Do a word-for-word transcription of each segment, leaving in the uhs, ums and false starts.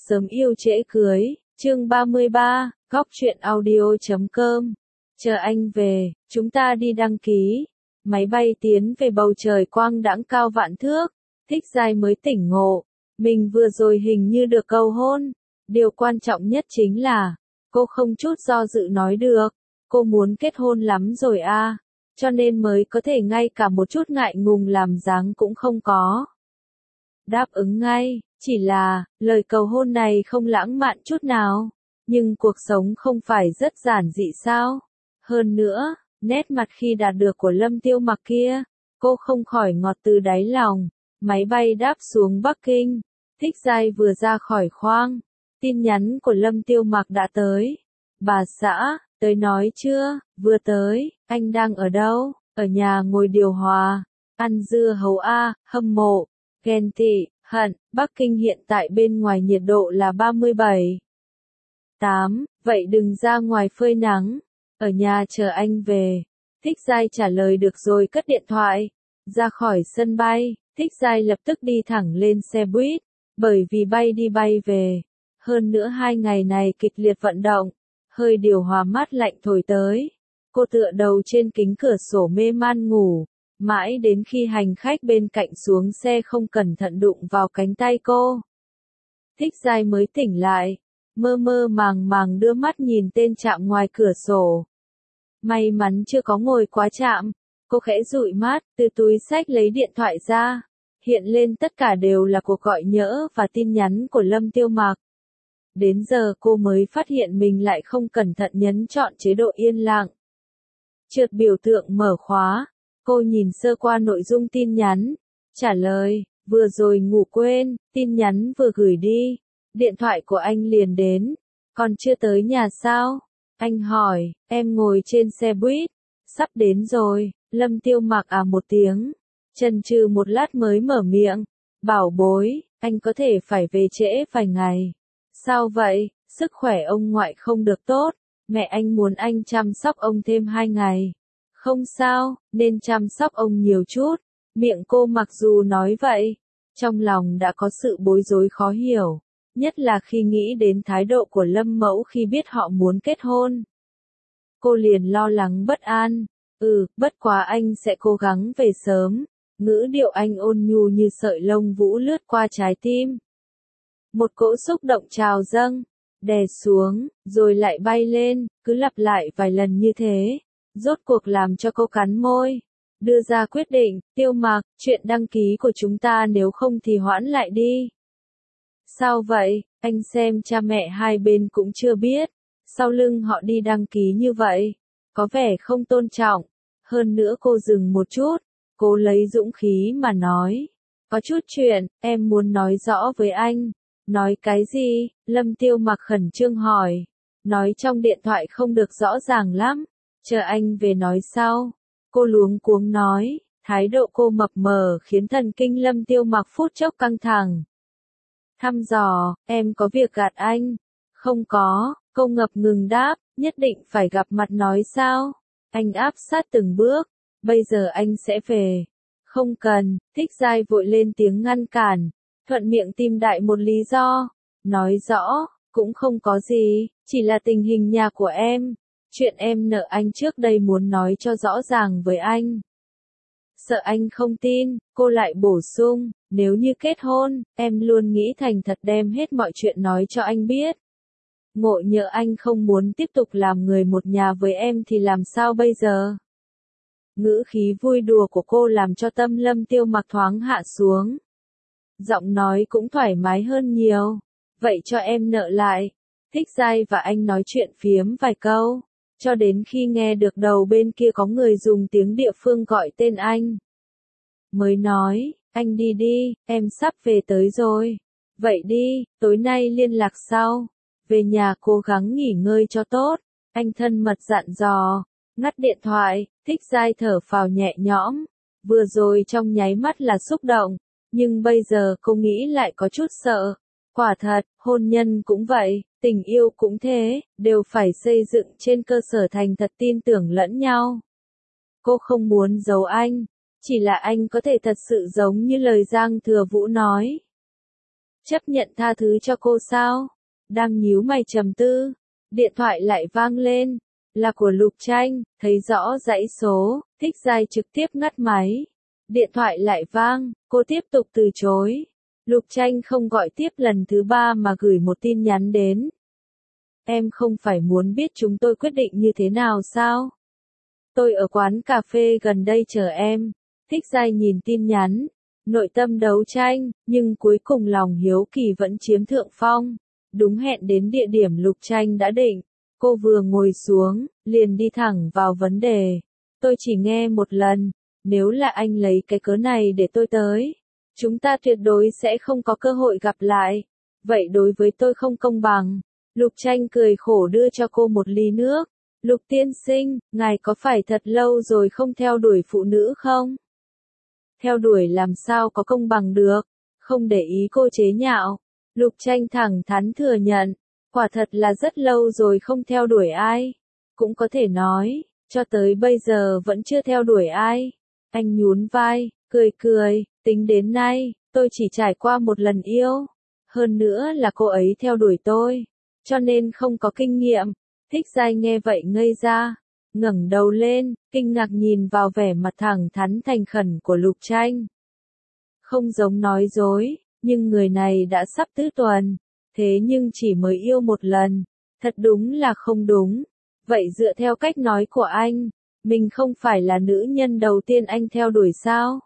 Sớm yêu trễ cưới, chương ba mươi ba, góc truyện audio.com. Chờ anh về, chúng ta đi đăng ký. Máy bay tiến về bầu trời quang đãng cao vạn thước. Thích Giai mới tỉnh ngộ. Mình vừa rồi hình như được cầu hôn. Điều quan trọng nhất chính là, cô không chút do dự nói được. Cô muốn kết hôn lắm rồi à. Cho nên mới có thể ngay cả một chút ngại ngùng làm dáng cũng không có. Đáp ứng ngay, chỉ là, lời cầu hôn này không lãng mạn chút nào. Nhưng cuộc sống không phải rất giản dị sao? Hơn nữa, nét mặt khi đạt được của Lâm Tiêu Mặc kia, cô không khỏi ngọt từ đáy lòng. Máy bay đáp xuống Bắc Kinh. Thích Giai vừa ra khỏi khoang. Tin nhắn của Lâm Tiêu Mặc đã tới. Bà xã, tới nói chưa? Vừa tới, anh đang ở đâu? Ở nhà ngồi điều hòa. Ăn dưa hấu a, hâm mộ, ghen tị, hận. Bắc Kinh hiện tại bên ngoài nhiệt độ là ba mươi bảy. tám, vậy đừng ra ngoài phơi nắng. Ở nhà chờ anh về. Thích Giai trả lời được rồi cất điện thoại. Ra khỏi sân bay, Thích Giai lập tức đi thẳng lên xe buýt. Bởi vì bay đi bay về. Hơn nữa hai ngày này kịch liệt vận động. Hơi điều hòa mát lạnh thổi tới. Cô tựa đầu trên kính cửa sổ mê man ngủ. Mãi đến khi hành khách bên cạnh xuống xe không cẩn thận đụng vào cánh tay cô. Thích Giai mới tỉnh lại. Mơ mơ màng màng đưa mắt nhìn tên trạm ngoài cửa sổ. May mắn chưa có ngồi quá chạm. Cô khẽ dụi mắt, từ túi xách lấy điện thoại ra. Hiện lên tất cả đều là cuộc gọi nhỡ và tin nhắn của Lâm Tiêu Mặc. Đến giờ cô mới phát hiện mình lại không cẩn thận nhấn chọn chế độ yên lặng. Chợt biểu tượng mở khóa. Cô nhìn sơ qua nội dung tin nhắn. Trả lời, vừa rồi ngủ quên, tin nhắn vừa gửi đi. Điện thoại của anh liền đến. Còn chưa tới nhà sao? Anh hỏi, em ngồi trên xe buýt. Sắp đến rồi. Lâm Tiêu Mặc à một tiếng. Chần chừ một lát mới mở miệng. Bảo bối, anh có thể phải về trễ vài ngày. Sao vậy? Sức khỏe ông ngoại không được tốt. Mẹ anh muốn anh chăm sóc ông thêm hai ngày. Không sao, nên chăm sóc ông nhiều chút. Miệng cô mặc dù nói vậy, trong lòng đã có sự bối rối khó hiểu. Nhất là khi nghĩ đến thái độ của Lâm Mẫu khi biết họ muốn kết hôn. Cô liền lo lắng bất an. Ừ, bất quá anh sẽ cố gắng về sớm. Ngữ điệu anh ôn nhu như sợi lông vũ lướt qua trái tim. Một cỗ xúc động trào dâng, đè xuống, rồi lại bay lên, cứ lặp lại vài lần như thế. Rốt cuộc làm cho cô cắn môi. Đưa ra quyết định, Tiêu Mặc, chuyện đăng ký của chúng ta nếu không thì hoãn lại đi. Sao vậy? Anh xem cha mẹ hai bên cũng chưa biết. Sau lưng họ đi đăng ký như vậy. Có vẻ không tôn trọng. Hơn nữa cô dừng một chút. Cô lấy dũng khí mà nói. Có chút chuyện, em muốn nói rõ với anh. Nói cái gì? Lâm Tiêu Mặc khẩn trương hỏi. Nói trong điện thoại không được rõ ràng lắm. Chờ anh về nói sau. Cô luống cuống nói. Thái độ cô mập mờ khiến thần kinh Lâm Tiêu Mặc phút chốc căng thẳng. Thăm dò, em có việc gạt anh. Không có, cô ngập ngừng đáp. Nhất định phải gặp mặt nói sao? Anh áp sát từng bước. Bây giờ anh sẽ về. Không cần, Thích Giai vội lên tiếng ngăn cản. Thuận miệng tìm đại một lý do. Nói rõ, cũng không có gì, chỉ là tình hình nhà của em. Chuyện em nợ anh trước đây muốn nói cho rõ ràng với anh. Sợ anh không tin, cô lại bổ sung, nếu như kết hôn, em luôn nghĩ thành thật đem hết mọi chuyện nói cho anh biết. Ngộ nhỡ anh không muốn tiếp tục làm người một nhà với em thì làm sao bây giờ? Ngữ khí vui đùa của cô làm cho tâm Lâm Tiêu Mặc thoáng hạ xuống. Giọng nói cũng thoải mái hơn nhiều. Vậy cho em nợ lại. Thích Giai và anh nói chuyện phiếm vài câu. Cho đến khi nghe được đầu bên kia có người dùng tiếng địa phương gọi tên anh. Mới nói, anh đi đi, em sắp về tới rồi. Vậy đi, tối nay liên lạc sau. Về nhà cố gắng nghỉ ngơi cho tốt. Anh thân mật dặn dò. Ngắt điện thoại, Thích Giai thở phào nhẹ nhõm. Vừa rồi trong nháy mắt là xúc động. Nhưng bây giờ cô nghĩ lại có chút sợ. Quả thật, hôn nhân cũng vậy, tình yêu cũng thế, đều phải xây dựng trên cơ sở thành thật tin tưởng lẫn nhau. Cô không muốn giấu anh, chỉ là anh có thể thật sự giống như lời Giang Thừa Vũ nói. Chấp nhận tha thứ cho cô sao? Đang nhíu mày trầm tư, điện thoại lại vang lên, là của Lục Tranh, thấy rõ dãy số, Thích Giai trực tiếp ngắt máy. Điện thoại lại vang, cô tiếp tục từ chối. Lục Tranh không gọi tiếp lần thứ ba mà gửi một tin nhắn đến. Em không phải muốn biết chúng tôi quyết định như thế nào sao? Tôi ở quán cà phê gần đây chờ em. Thích Giai nhìn tin nhắn, nội tâm đấu tranh, nhưng cuối cùng lòng hiếu kỳ vẫn chiếm thượng phong. Đúng hẹn đến địa điểm Lục Tranh đã định. Cô vừa ngồi xuống, liền đi thẳng vào vấn đề. Tôi chỉ nghe một lần, nếu là anh lấy cái cớ này để tôi tới, chúng ta tuyệt đối sẽ không có cơ hội gặp lại. Vậy đối với tôi không công bằng. Lục Tranh cười khổ đưa cho cô một ly nước. Lục tiên sinh, ngài có phải thật lâu rồi không theo đuổi phụ nữ không? Theo đuổi làm sao có công bằng được? Không để ý cô chế nhạo. Lục Tranh thẳng thắn thừa nhận. Quả thật là rất lâu rồi không theo đuổi ai. Cũng có thể nói, cho tới bây giờ vẫn chưa theo đuổi ai. Anh nhún vai, cười cười, tính đến nay, tôi chỉ trải qua một lần yêu. Hơn nữa là cô ấy theo đuổi tôi, cho nên không có kinh nghiệm. Thích Giai nghe vậy ngây ra, ngẩng đầu lên, kinh ngạc nhìn vào vẻ mặt thẳng thắn thành khẩn của Lục Tranh. Không giống nói dối, nhưng người này đã sắp tứ tuần, thế nhưng chỉ mới yêu một lần, thật đúng là không đúng. Vậy dựa theo cách nói của anh, mình không phải là nữ nhân đầu tiên anh theo đuổi sao?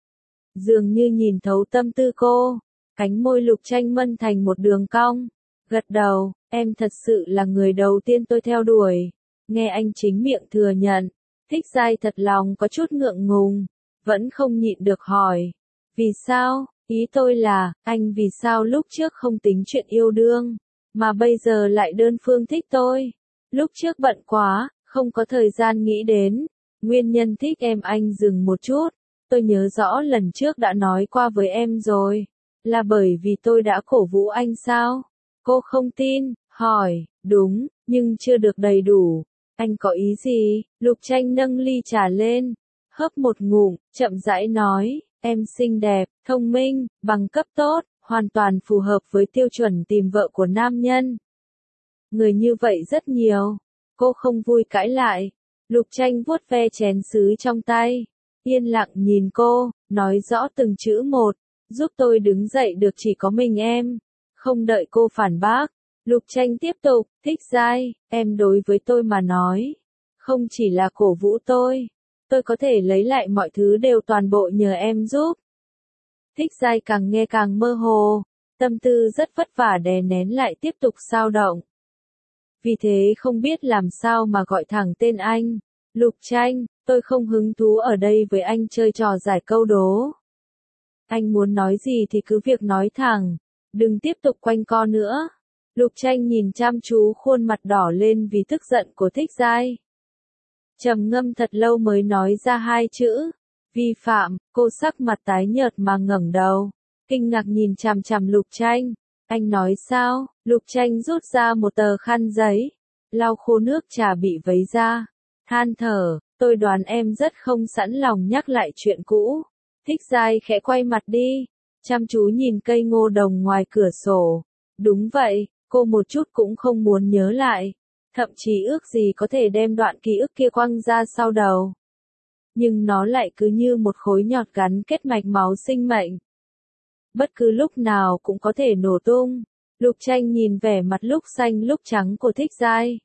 Dường như nhìn thấu tâm tư cô, cánh môi Lục Tranh mân thành một đường cong, gật đầu, em thật sự là người đầu tiên tôi theo đuổi. Nghe anh chính miệng thừa nhận, Thích Giai thật lòng có chút ngượng ngùng, vẫn không nhịn được hỏi. Vì sao? Ý tôi là, anh vì sao lúc trước không tính chuyện yêu đương, mà bây giờ lại đơn phương thích tôi? Lúc trước bận quá, không có thời gian nghĩ đến. Nguyên nhân thích em anh dừng một chút. Tôi nhớ rõ lần trước đã nói qua với em rồi. Là bởi vì tôi đã cổ vũ anh sao? Cô không tin, hỏi, đúng, nhưng chưa được đầy đủ. Anh có ý gì? Lục Tranh nâng ly trà lên, hớp một ngụm, chậm rãi nói, em xinh đẹp, thông minh, bằng cấp tốt, hoàn toàn phù hợp với tiêu chuẩn tìm vợ của nam nhân. Người như vậy rất nhiều. Cô không vui cãi lại. Lục Tranh vuốt ve chén sứ trong tay, yên lặng nhìn cô, nói rõ từng chữ một, giúp tôi đứng dậy được chỉ có mình em. Không đợi cô phản bác, Lục Tranh tiếp tục, Thích Giai, em đối với tôi mà nói, không chỉ là cổ vũ tôi, tôi có thể lấy lại mọi thứ đều toàn bộ nhờ em giúp. Thích Giai càng nghe càng mơ hồ, tâm tư rất vất vả đè nén lại tiếp tục xao động. Vì thế không biết làm sao mà gọi thẳng tên anh. Lục Tranh, tôi không hứng thú ở đây với anh chơi trò giải câu đố. Anh muốn nói gì thì cứ việc nói thẳng, đừng tiếp tục quanh co nữa. Lục Tranh nhìn chăm chú khuôn mặt đỏ lên vì tức giận của Thích Giai. Trầm ngâm thật lâu mới nói ra hai chữ, vi phạm. Cô sắc mặt tái nhợt mà ngẩng đầu, kinh ngạc nhìn chằm chằm Lục Tranh. Anh nói sao? Lục Tranh rút ra một tờ khăn giấy, lau khô nước trà bị vấy ra, than thở, tôi đoán em rất không sẵn lòng nhắc lại chuyện cũ. Thích Giai khẽ quay mặt đi, chăm chú nhìn cây ngô đồng ngoài cửa sổ. Đúng vậy, cô một chút cũng không muốn nhớ lại, thậm chí ước gì có thể đem đoạn ký ức kia quăng ra sau đầu. Nhưng nó lại cứ như một khối nhọt gắn kết mạch máu sinh mệnh. Bất cứ lúc nào cũng có thể nổ tung. Lục Tranh nhìn vẻ mặt lúc xanh lúc trắng của Thích Giai,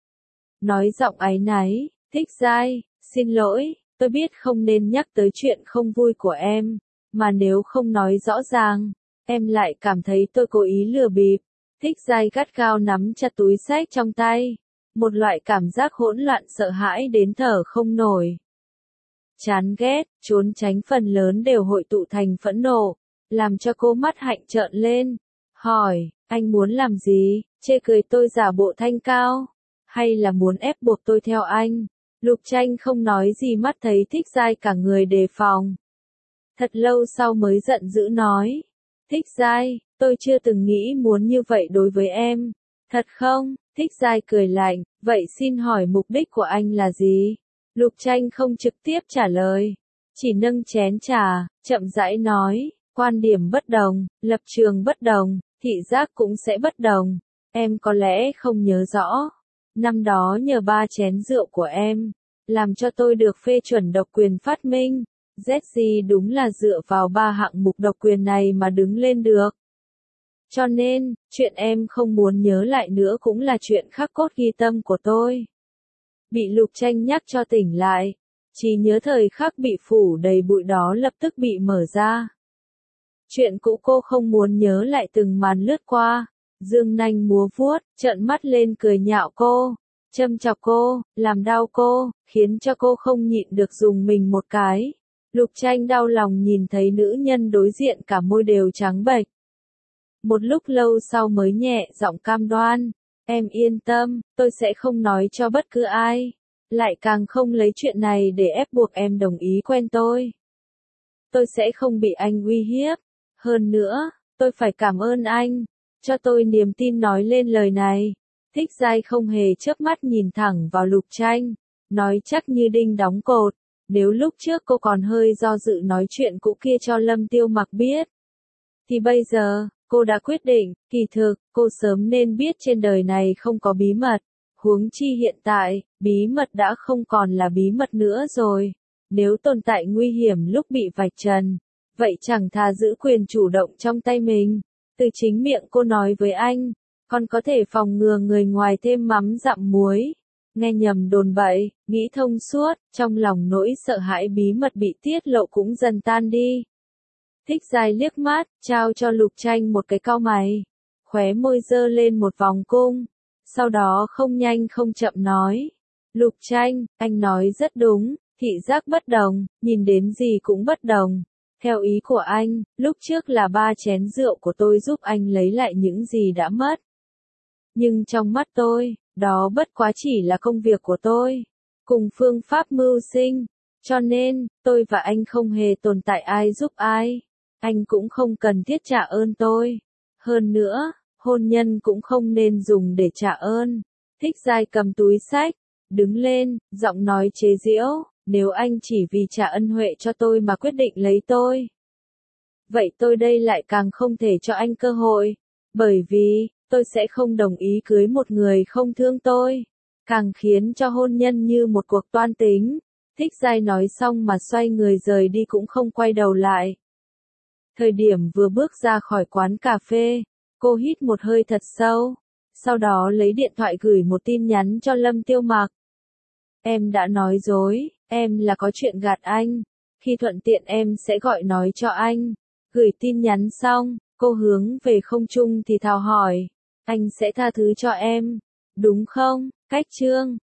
nói giọng áy náy, Thích Giai, xin lỗi, tôi biết không nên nhắc tới chuyện không vui của em, mà nếu không nói rõ ràng, em lại cảm thấy tôi cố ý lừa bịp. Thích Giai gắt gao nắm chặt túi xách trong tay, một loại cảm giác hỗn loạn sợ hãi đến thở không nổi. Chán ghét, trốn tránh phần lớn đều hội tụ thành phẫn nộ, làm cho cô mắt hạnh trợn lên, hỏi, anh muốn làm gì, chê cười tôi giả bộ thanh cao, hay là muốn ép buộc tôi theo anh? Lục Tranh không nói gì mắt thấy Thích Giai cả người đề phòng. Thật lâu sau mới giận dữ nói, Thích Giai, tôi chưa từng nghĩ muốn như vậy đối với em. Thật không? Thích Giai cười lạnh, vậy xin hỏi mục đích của anh là gì? Lục Tranh không trực tiếp trả lời, chỉ nâng chén trà, chậm rãi nói, Quan điểm bất đồng, lập trường bất đồng, thị giác cũng sẽ bất đồng. Em có lẽ không nhớ rõ. Năm đó nhờ ba chén rượu của em, làm cho tôi được phê chuẩn độc quyền phát minh. dét giê đúng là dựa vào ba hạng mục độc quyền này mà đứng lên được. Cho nên, chuyện em không muốn nhớ lại nữa cũng là chuyện khắc cốt ghi tâm của tôi. Bị Lục Tranh nhắc cho tỉnh lại, trí nhớ thời khắc bị phủ đầy bụi đó lập tức bị mở ra. Chuyện cũ cô không muốn nhớ lại từng màn lướt qua, dương nanh múa vuốt, trợn mắt lên cười nhạo cô, châm chọc cô, làm đau cô, khiến cho cô không nhịn được dùng mình một cái. Lục Tranh đau lòng nhìn thấy nữ nhân đối diện cả môi đều trắng bệch. Một lúc lâu sau mới nhẹ giọng cam đoan, em yên tâm, tôi sẽ không nói cho bất cứ ai, lại càng không lấy chuyện này để ép buộc em đồng ý quen tôi. Tôi sẽ không bị anh uy hiếp, hơn nữa, tôi phải cảm ơn anh, cho tôi niềm tin nói lên lời này. Thích Giai không hề chớp mắt nhìn thẳng vào Lục Tranh, nói chắc như đinh đóng cột, nếu lúc trước cô còn hơi do dự nói chuyện cũ kia cho Lâm Tiêu Mặc biết, thì bây giờ, cô đã quyết định, kỳ thực, cô sớm nên biết trên đời này không có bí mật, huống chi hiện tại, bí mật đã không còn là bí mật nữa rồi, nếu tồn tại nguy hiểm lúc bị vạch trần, vậy chẳng thà giữ quyền chủ động trong tay mình. Từ chính miệng cô nói với anh, còn có thể phòng ngừa người ngoài thêm mắm dặm muối. Nghe nhầm đồn bậy, nghĩ thông suốt, trong lòng nỗi sợ hãi bí mật bị tiết lộ cũng dần tan đi. Thích Giai liếc mắt, trao cho Lục Tranh một cái cau mày, khóe môi dơ lên một vòng cung, sau đó không nhanh không chậm nói. Lục Tranh, anh nói rất đúng, thị giác bất đồng, nhìn đến gì cũng bất đồng. Theo ý của anh, lúc trước là ba chén rượu của tôi giúp anh lấy lại những gì đã mất. Nhưng trong mắt tôi, đó bất quá chỉ là công việc của tôi, cùng phương pháp mưu sinh, cho nên, tôi và anh không hề tồn tại ai giúp ai. Anh cũng không cần thiết trả ơn tôi. Hơn nữa, hôn nhân cũng không nên dùng để trả ơn. Thích Giai cầm túi xách, đứng lên, giọng nói chế giễu, nếu anh chỉ vì trả ân huệ cho tôi mà quyết định lấy tôi, vậy tôi đây lại càng không thể cho anh cơ hội, bởi vì, tôi sẽ không đồng ý cưới một người không thương tôi, càng khiến cho hôn nhân như một cuộc toan tính. Thích Giai nói xong mà xoay người rời đi cũng không quay đầu lại. Thời điểm vừa bước ra khỏi quán cà phê, cô hít một hơi thật sâu, sau đó lấy điện thoại gửi một tin nhắn cho Lâm Tiêu Mặc. Em đã nói dối, em là có chuyện gạt anh, khi thuận tiện em sẽ gọi nói cho anh. Gửi tin nhắn xong, cô hướng về không trung thì thào hỏi, anh sẽ tha thứ cho em, đúng không? Cách chương